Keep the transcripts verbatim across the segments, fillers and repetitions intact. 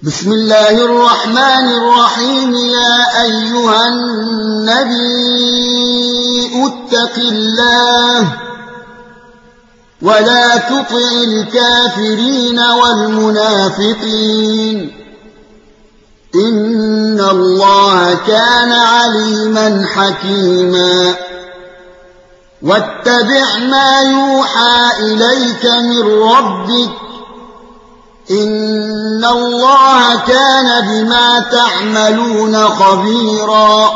بسم الله الرحمن الرحيم. يا أيها النبي اتق الله ولا تطع الكافرين والمنافقين إن الله كان عليما حكيما. واتبع ما يوحى إليك من ربك إن الله كان بما تعملون خبيرا.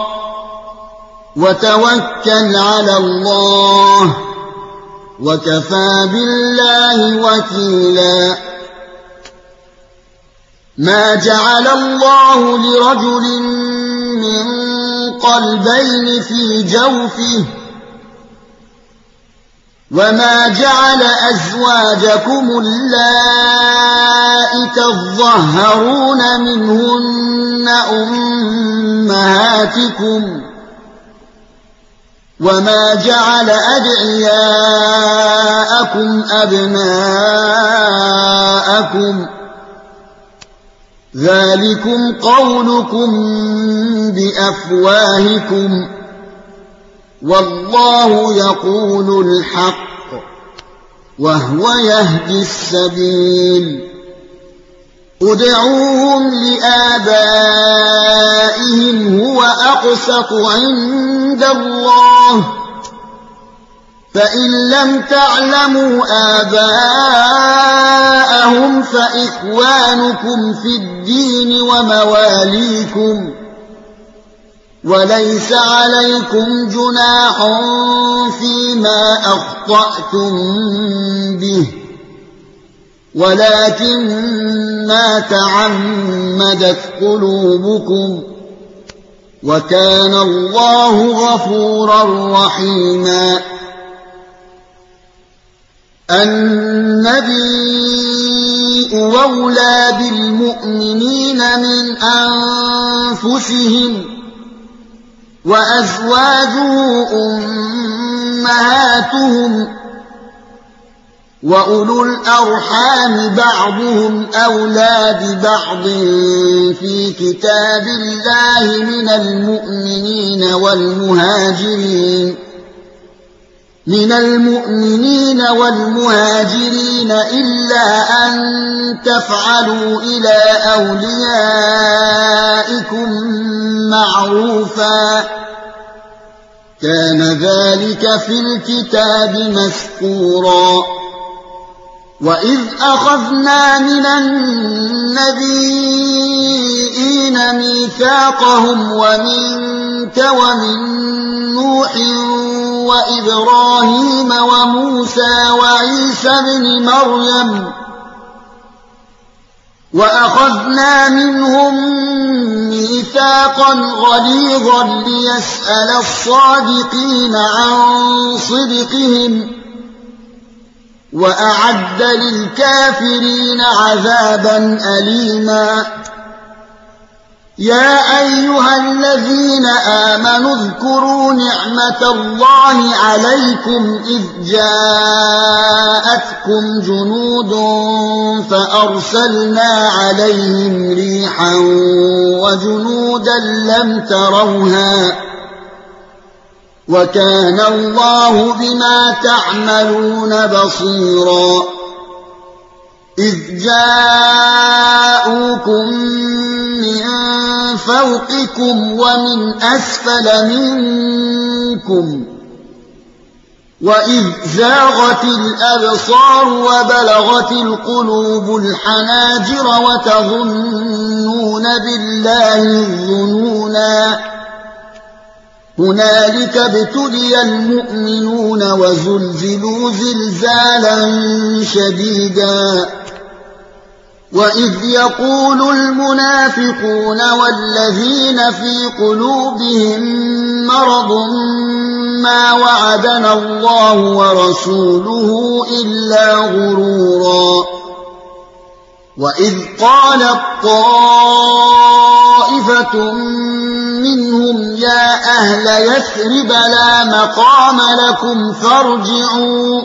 وتوكل على الله وكفى بالله وكيلا. ما جعل الله لرجل من قلبين في جوفه وما جعل أزواجكم اللائي تظاهرون منهن أمهاتكم وما جعل أدعياءكم أبناءكم ذلكم قولكم بأفواهكم والله يقول الحق وهو يهدي السبيل. ادعوهم لآبائهم هو أقسط عند الله فإن لم تعلموا آباءهم فإخوانكم في الدين ومواليكم وليس عليكم جناح فيما أخطأتم به ولكن ما تعمدت قلوبكم وكان الله غفورا رحيما. النبي أولى بالمؤمنين من أنفسهم وأزواجه أمهاتهم وأولو الأرحام بعضهم أولى ببعض في كتاب الله من المؤمنين والمهاجرين من المؤمنين والمهاجرين إلا أن تفعلوا إلى أوليائكم معروفا كان ذلك في الكتاب مسطورا. وإذ أخذنا من النبيين ميثاقهم ومنك ومن نوح وإبراهيم وموسى وعيسى بن مريم وأخذنا منهم ميثاقا غليظا ليسأل الصادقين عن صدقهم وأعد للكافرين عذابا أليما. يا أيها الذين آمنوا اذكروا نعمة الله عليكم إذ جاءتكم جنود فأرسلنا عليهم ريحا وجنودا لم تروها وكان الله بما تعملون بصيرا. إذ جاءوكم من فوقكم ومن أسفل منكم وإذ زاغت الأبصار وبلغت القلوب الحناجر وتظنون بالله الظنونا هنالك ابتلي المؤمنون وزلزلوا زلزالا شديدا. وإذ يقول المنافقون والذين في قلوبهم مرض ما وعدنا الله ورسوله إلا غرورا. وإذ قالت طائفة منهم يا أهل يثرب لا مقام لكم فارجعوا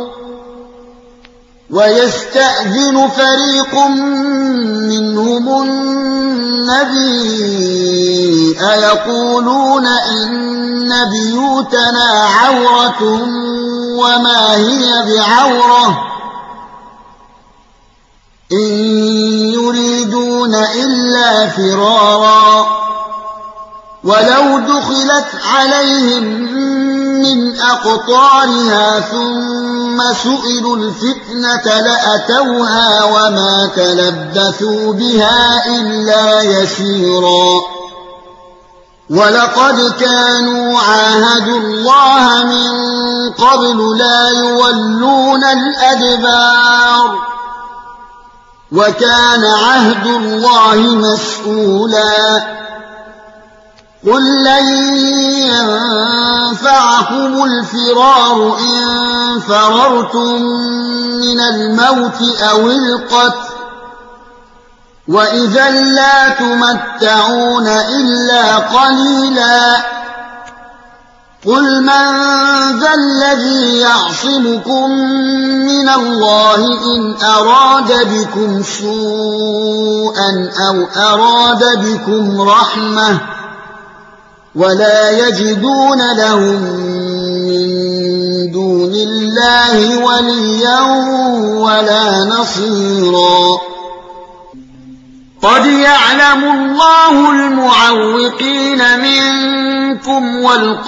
ويستأذن فريق منهم النبي أيقولون إن بيوتنا عورة وما هي بعورة إن يريدون إلا فرارا ولو دخلت عليهم من أقطارها ثم سئلوا الفتنة لأتوها وما تلبثوا بها إلا يسيرا ولقد كانوا عاهدوا الله من قبل لا يولون الأدبار وكان عهد الله مسؤولا قل لن ينفعكم الفرار إن فررتم من الموت أو القتل وإذا لا تمتعون إلا قليلا قل من ذا الذي يعصمكم من الله إن أراد بكم سوءا أو أراد بكم رحمة ولا يجدون لهم من دون الله وليا ولا نصيرا قد يعلم الله المعوقين منكم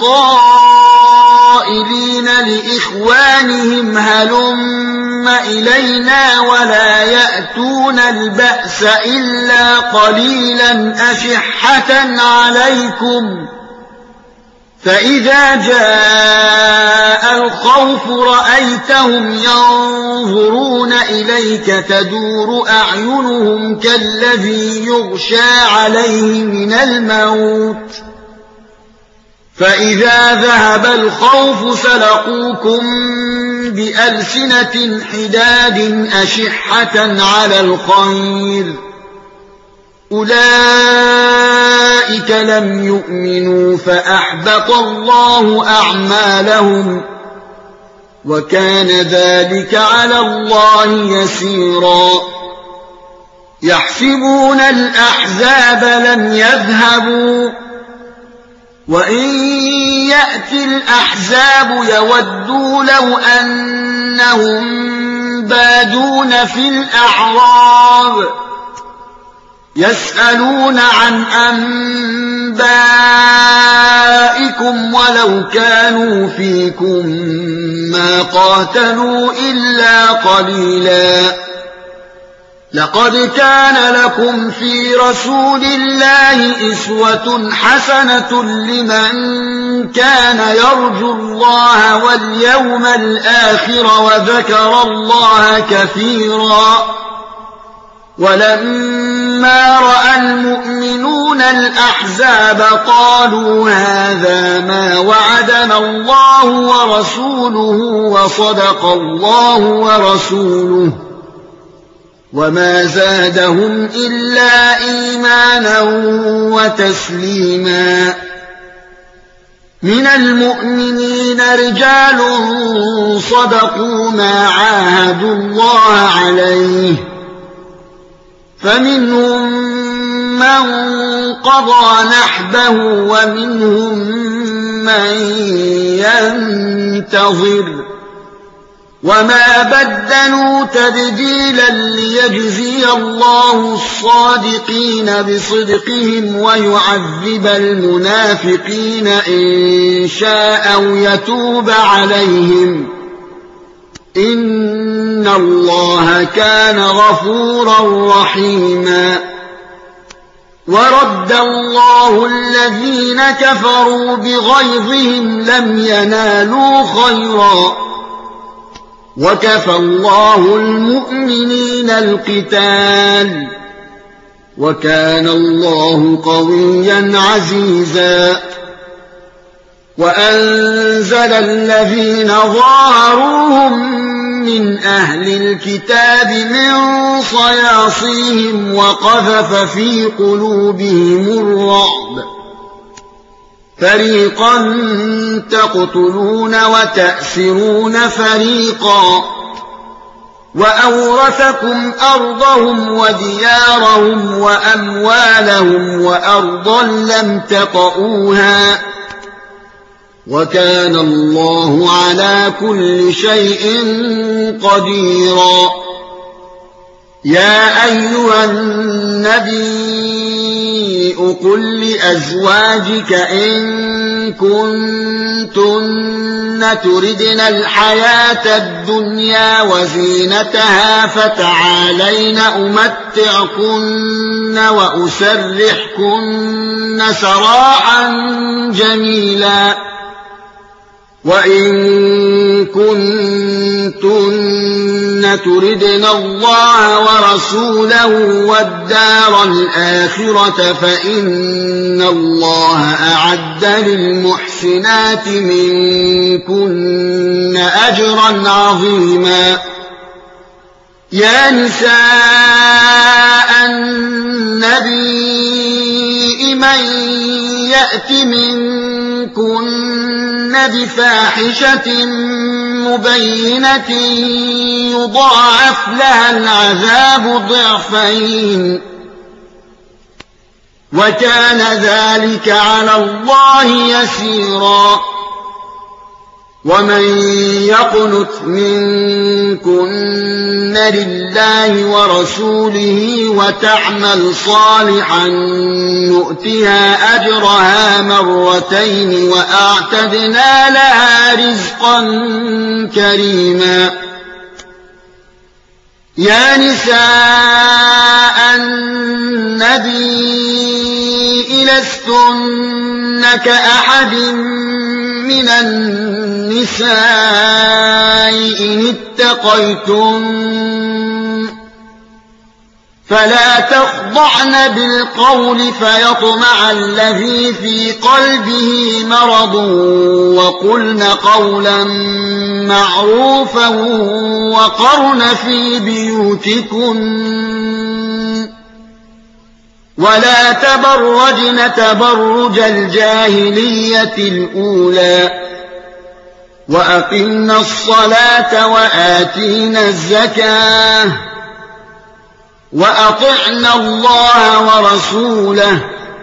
والقائلين لإخوانهم هلم إلينا ولا يأتون البأس إلا قليلا أشحة عليكم فإذا جاء الخوف رأيتهم ينظرون إليك تدور أعينهم كالذي يغشى عليه من الموت فإذا ذهب الخوف سلقوكم بألسنة حداد أشحة على الخير أولئك لم يؤمنوا فأحبط الله أعمالهم وكان ذلك على الله يسيرا يحسبون الأحزاب لم يذهبوا وإن يأتي الأحزاب يودوا لو أنهم بادون في الأعراب يسألون عن أنبائكم ولو كانوا فيكم ما قاتلوا إلا قليلا لقد كان لكم في رسول الله أسوة حسنة لمن كان يرجو الله واليوم الآخر وذكر الله كثيرا ولما رأى المؤمنون الأحزاب قالوا هذا ما وعدنا الله ورسوله وصدق الله ورسوله وما زادهم إلا إيمانا وتسليما من المؤمنين رجال صدقوا ما عاهدوا الله عليه فمنهم من قضى نحبه ومنهم من ينتظر وما بدلوا تبديلا ليجزي الله الصادقين بصدقهم ويعذب المنافقين إن شاء أو يتوب عليهم إن الله كان غفورا رحيما ورد الله الذين كفروا بغيظهم لم ينالوا خيرا وكفى الله المؤمنين القتال وكان الله قويا عزيزا وأنزل الذين ظاهروهم من أهل الكتاب من صياصيهم وقذف في قلوبهم الرعب فريقا تقتلون وتأسرون فريقا وأورثكم أرضهم وديارهم وأموالهم وأرضا لم تطئوها وكان الله على كل شيء قديرا. يا أيها النبي قل لأزواجك إن كنتن تردن الحياة الدنيا وزينتها فتعالين أمتعكن وأسرحكن سراحا جميلا. وإن كنتن تردن الله ورسوله والدار الآخرة فإن الله أعد للمحسنات منكن أجرا عظيما. يا نساء النبي من يأت منكن بفاحشة مبينة يضاعف لها العذاب ضعفين وكان ذلك على الله يسيرا. ومن يقنت منكن لله ورسوله وتعمل صالحا نؤتها أجرها مرتين وأعتدنا لها رزقا كريما. يا نساء النبي لستن كأحد من النساء إن اتقيتن فلا تخضعن بالقول فيطمع الذي في قلبه مرض وقلن قولا معروفا وقرن في بيوتكن ولا تبرجن تبرج الجاهلية الأولى وأقمنا الصلاة وآتينا الزكاة وأطعنا الله ورسوله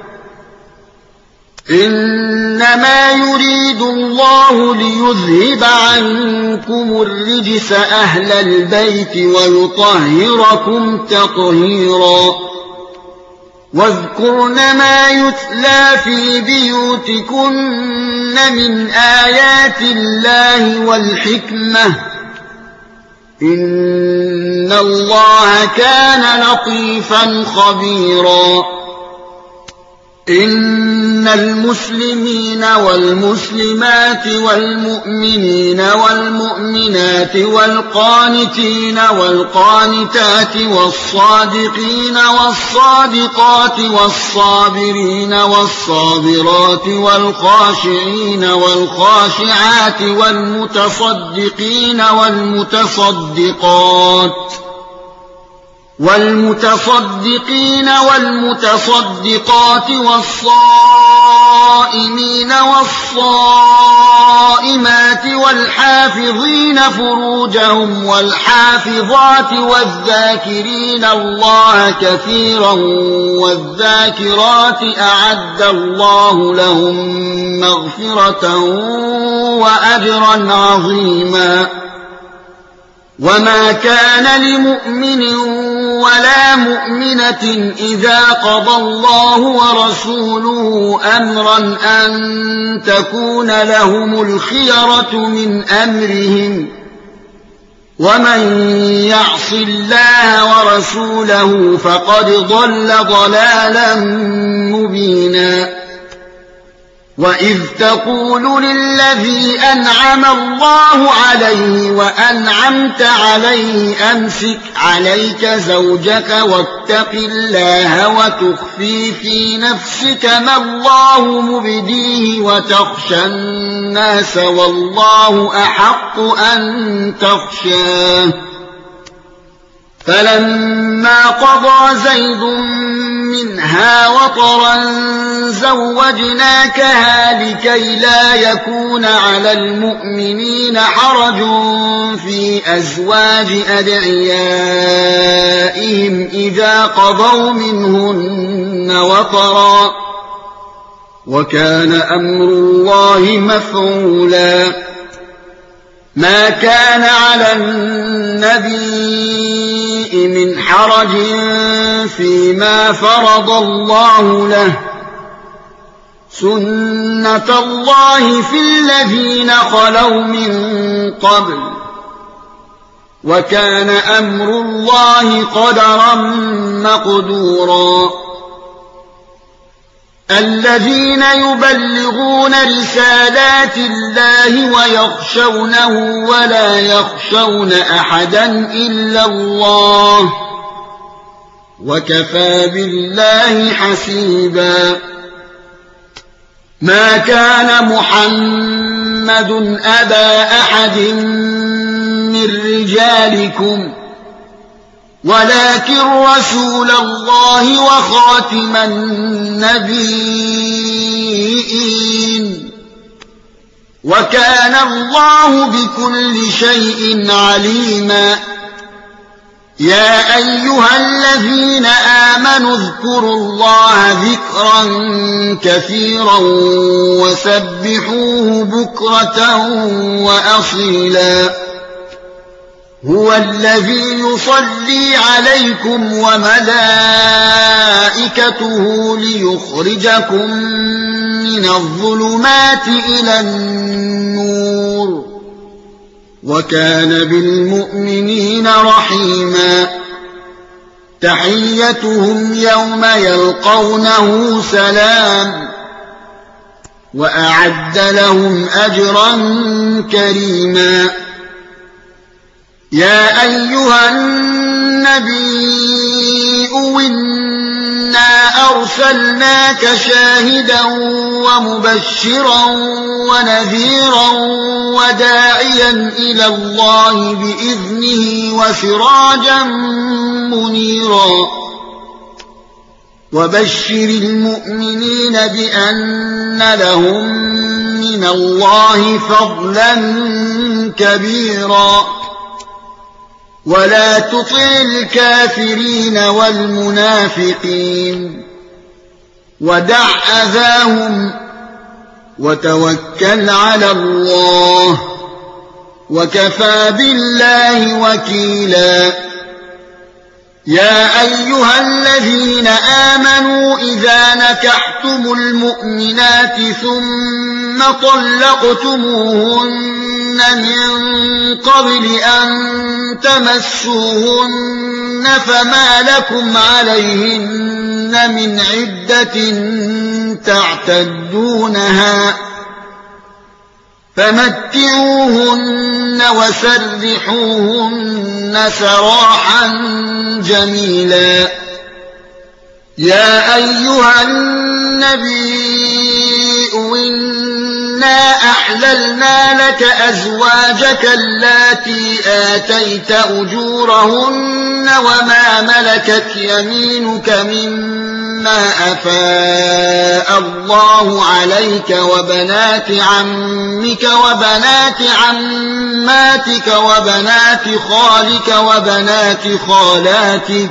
إنما يريد الله ليذهب عنكم الرجس أهل البيت ويطهركم تطهيرا. واذكرن ما يتلى في بيوتكن من آيات الله والحكمة إن الله كان لطيفا خبيرا. إن المسلمين والمسلمات والمؤمنين والمؤمنات والقانتين والقانتات والصادقين والصادقات والصابرين والصابرات والخاشعين والخاشعات والمتصدقين والمتصدقات والمتصدقين والمتصدقات والصائمين والصائمات والحافظين فروجهم والحافظات والذاكرين الله كثيرا والذاكرات أعد الله لهم مغفرة وأجرا عظيما. وما كان لمؤمن ولا مؤمنة إذا قضى الله ورسوله أمرا أن تكون لهم الخيرة من أمرهم ومن يعص الله ورسوله فقد ضل ضلالا مبينا. وإذ تقول للذي أنعم الله عليه وأنعمت عليه أمسك عليك زوجك واتق الله وتخفي في نفسك ما الله مبديه وتخشى الناس والله أحق أن تخشاه. فلما قضى زيد منها وطرا زوجناكها لكي لا يكون على المؤمنين حرج في أزواج أدعيائهم إذا قضوا منهن وطرا وكان أمر الله مفعولا ما كان على النبي من حرج فيما فرض الله له سنة الله في الذين خلوا من قبل وكان أمر الله قدرا مقدورا الذين يبلغون رسالات الله ويخشونه ولا يخشون أحدا إلا الله وكفى بالله حسيبا ما كان محمد أبا أحد من رجالكم ولكن رسول الله وخاتم النبيين وكان الله بكل شيء عليما يا أيها الذين آمنوا اذكروا الله ذكرا كثيرا وسبحوه بكرة وأصيلا هو الذي يصلي عليكم وملائكته ليخرجكم من الظلمات إلى النور وكان بالمؤمنين رحيما تحيتهم يوم يلقونه سلام وأعد لهم أجرا كريما يا أيها النبي إنا أرسلناك شاهدا ومبشرا ونذيرا وداعيا إلى الله بإذنه وسراجا منيرا وبشر المؤمنين بأن لهم من الله فضلا كبيرا ولا تطع الكافرين والمنافقين ودع أذاهم وتوكل على الله وكفى بالله وكيلا يا أيها الذين آمنوا إذا نكحتم المؤمنات ثم طلقتموهن من قبل أن تمسوهن فما لكم عليهن من عدة تعتدونها فمتعوهن وسرحوهن سراحا جميلا يا أيها النبي إنا أحللنا لك أزواجك اللاتي آتيت أجورهن وما ملكت يمينك مما أفاء الله عليك وبنات عمك وبنات عماتك وبنات خالك وبنات خالاتك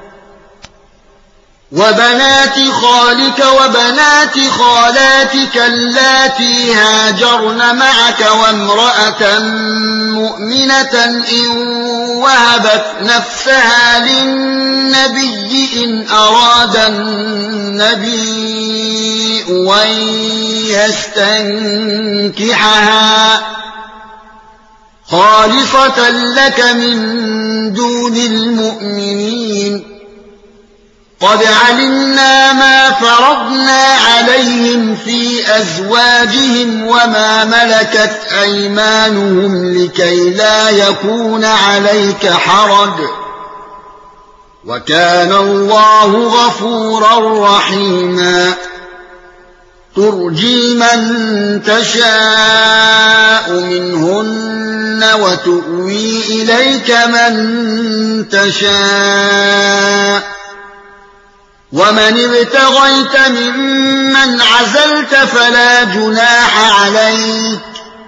وبنات خالك وبنات خالاتك اللاتي هاجرن معك وامرأة مؤمنة إن وهبت نفسها للنبي إن أراد النبي أن يستنكحها خالصة لك من دون المؤمنين قد علمنا ما فرضنا عليهم في أزواجهم وما ملكت أيمانهم لكي لا يكون عليك حرج وكان الله غفورا رحيما ترجي من تشاء منهن وتؤوي إليك من تشاء ومن ابتغيت ممن عزلت فلا جناح عليك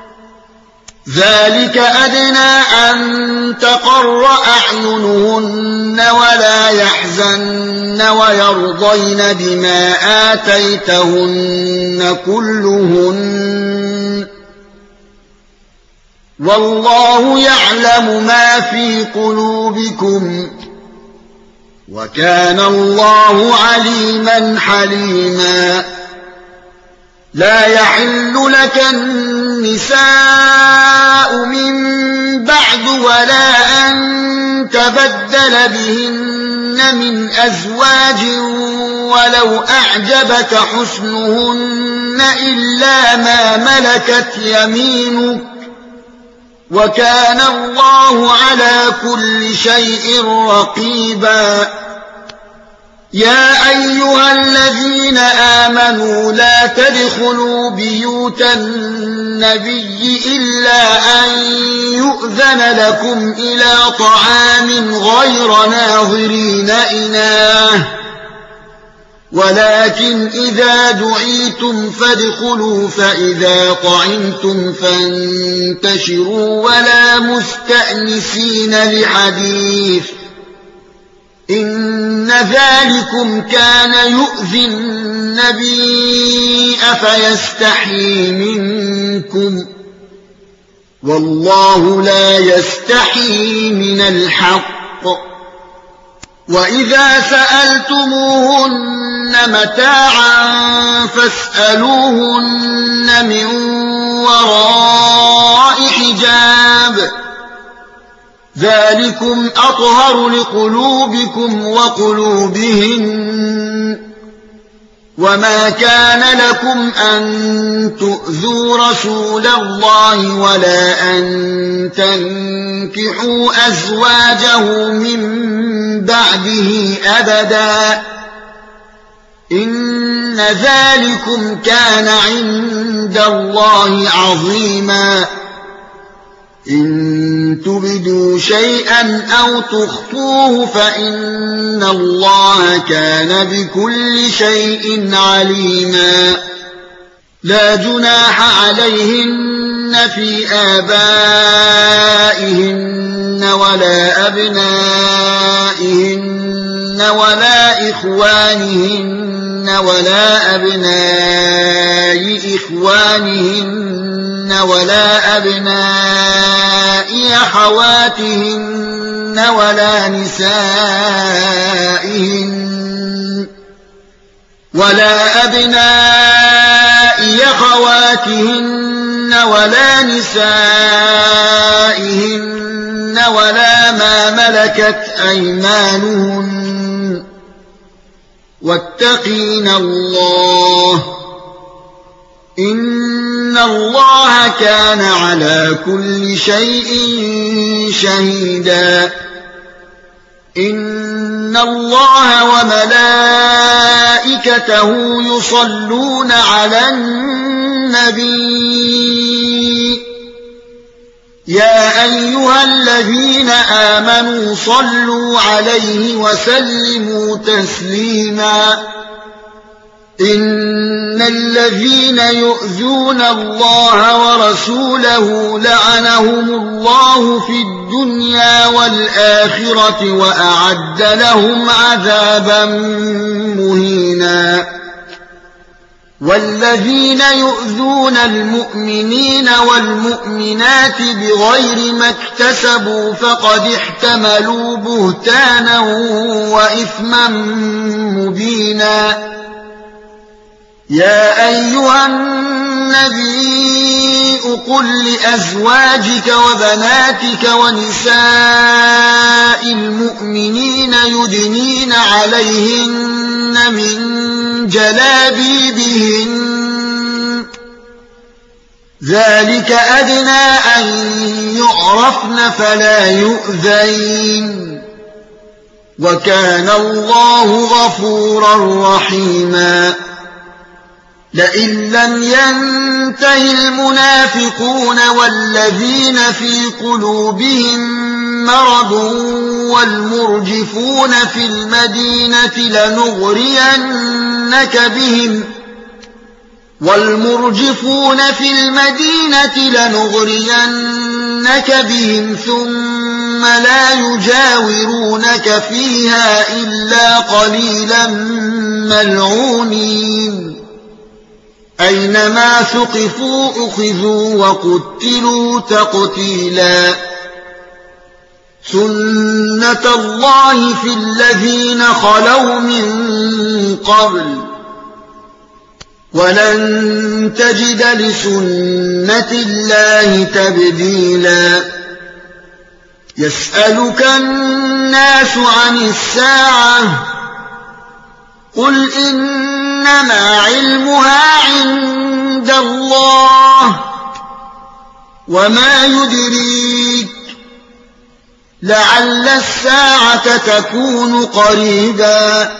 ذلك أدنى أن تقر أعينهن ولا يحزن ويرضين بما آتيتهن كلهن والله يعلم ما في قلوبكم وكان الله عليما حليما لا يحل لك النساء من بعد ولا أن تبدل بهن من أزواج ولو أعجبك حسنهن إلا ما ملكت يمينك وكان الله على كل شيء رقيبا يا أيها الذين آمنوا لا تدخلوا بيوت النبي إلا أن يؤذن لكم إلى طعام غير ناظرين إناه ولكن إذا دعيتم فادخلوا فإذا طعمتم فانتشروا ولا مستأنسين لحديث إن ذلكم كان يؤذي النبي فيستحيي منكم والله لا يستحيي من الحق وإذا سألتموهن متاعا فاسألوهن من وراء حجاب ذلكم أطهر لقلوبكم وقلوبهن وما كان لكم أن تؤذوا رسول الله ولا أن تنكحوا أزواجه من بعده أبدا إن ذلكم كان عند الله عظيما إن تبدوا شيئا أو تخفوه فإن الله كان بكل شيء عليما لا جناح عليهن في آبائهن ولا أبنائهن ولا إخوانهن ولا أبناء إخوانهن ولا أبناء أخواتهن ولا نسائهن ولا أبناء أخواتهن ولا نسائهن ولا ما ملكت أيمانهن واتقين الله إن الله كان على كل شيء شهيدا إن الله وملائكته يصلون على النبي يا أيها الذين آمنوا صلوا عليه وسلموا تسليما إن الذين يؤذون الله ورسوله لعنهم الله في الدنيا والآخرة وأعد لهم عذابا مهينا والذين يؤذون المؤمنين والمؤمنات بغير ما اكتسبوا فقد احتملوا بهتانا وإثما مبينا يا أيها النبي قل لأزواجك وبناتك ونساء المؤمنين يدنين عليهن من جلابيبهن ذلك أدنى أن يعرفن فلا يؤذين وكان الله غفورا رحيما لئن لم ينته المنافقون والذين في قلوبهم مرض والمرجفون في المدينة لنغرينك بهم والمرجفون في المدينة لنغرينك بهم ثم لا يجاورونك فيها إلا قليلا ملعونين أينما ثقفوا أخذوا وقتلوا تقتيلا سنة الله في الذين خلوا من قبل ولن تجد لسنة الله تبديلا يسألك الناس عن الساعة قل إنما علمها عند الله وما يدريك لعل الساعة تكون قريبا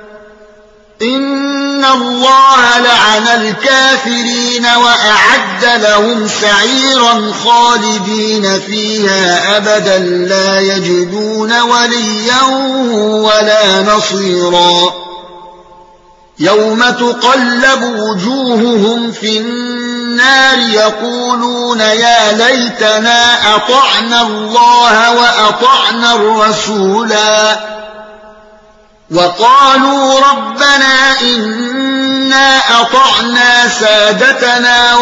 إن الله لعن الكافرين وأعد لهم سعيرا خالدين فيها أبدا لا يجدون وليا ولا نصيرا يوم تقلب وجوههم في النار يقولون يا ليتنا أطعنا الله وأطعنا الرسولا وقالوا ربنا إنا أطعنا سادتنا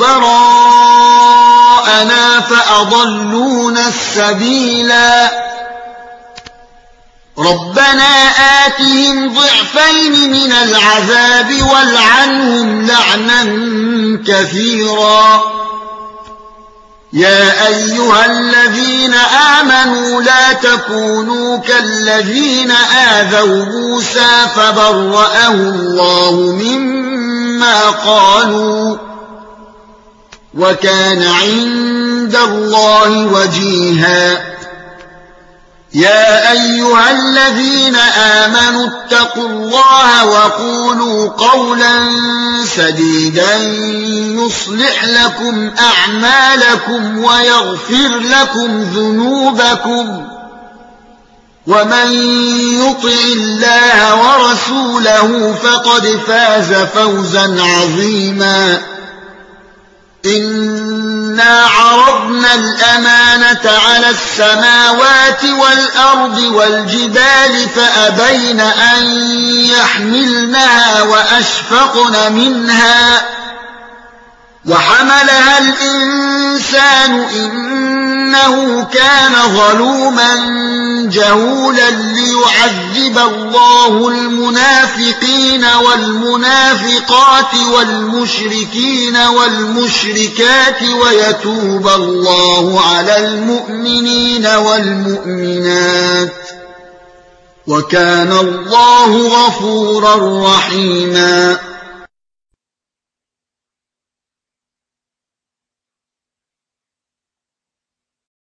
وكبراءنا فأضلونا السبيلا ربنا آتهم ضعفين من العذاب والعنهم لعنا كثيرا يا أيها الذين آمنوا لا تكونوا كالذين آذوا موسى فبرأه الله مما قالوا وكان عند الله وجيها يا أيها الذين آمنوا اتقوا الله وقولوا قولا سديدا يصلح لكم أعمالكم ويغفر لكم ذنوبكم ومن يطع الله ورسوله فقد فاز فوزا عظيما إنا عرضنا الأمانة على السماوات والأرض والجبال فأبين أن يحملنها وأشفقن منها وحملها الإنسان إنه كان ظلوما جهولا ليعذب الله المنافقين والمنافقات والمشركين والمشركات ويتوب الله على المؤمنين والمؤمنات وكان الله غفورا رحيما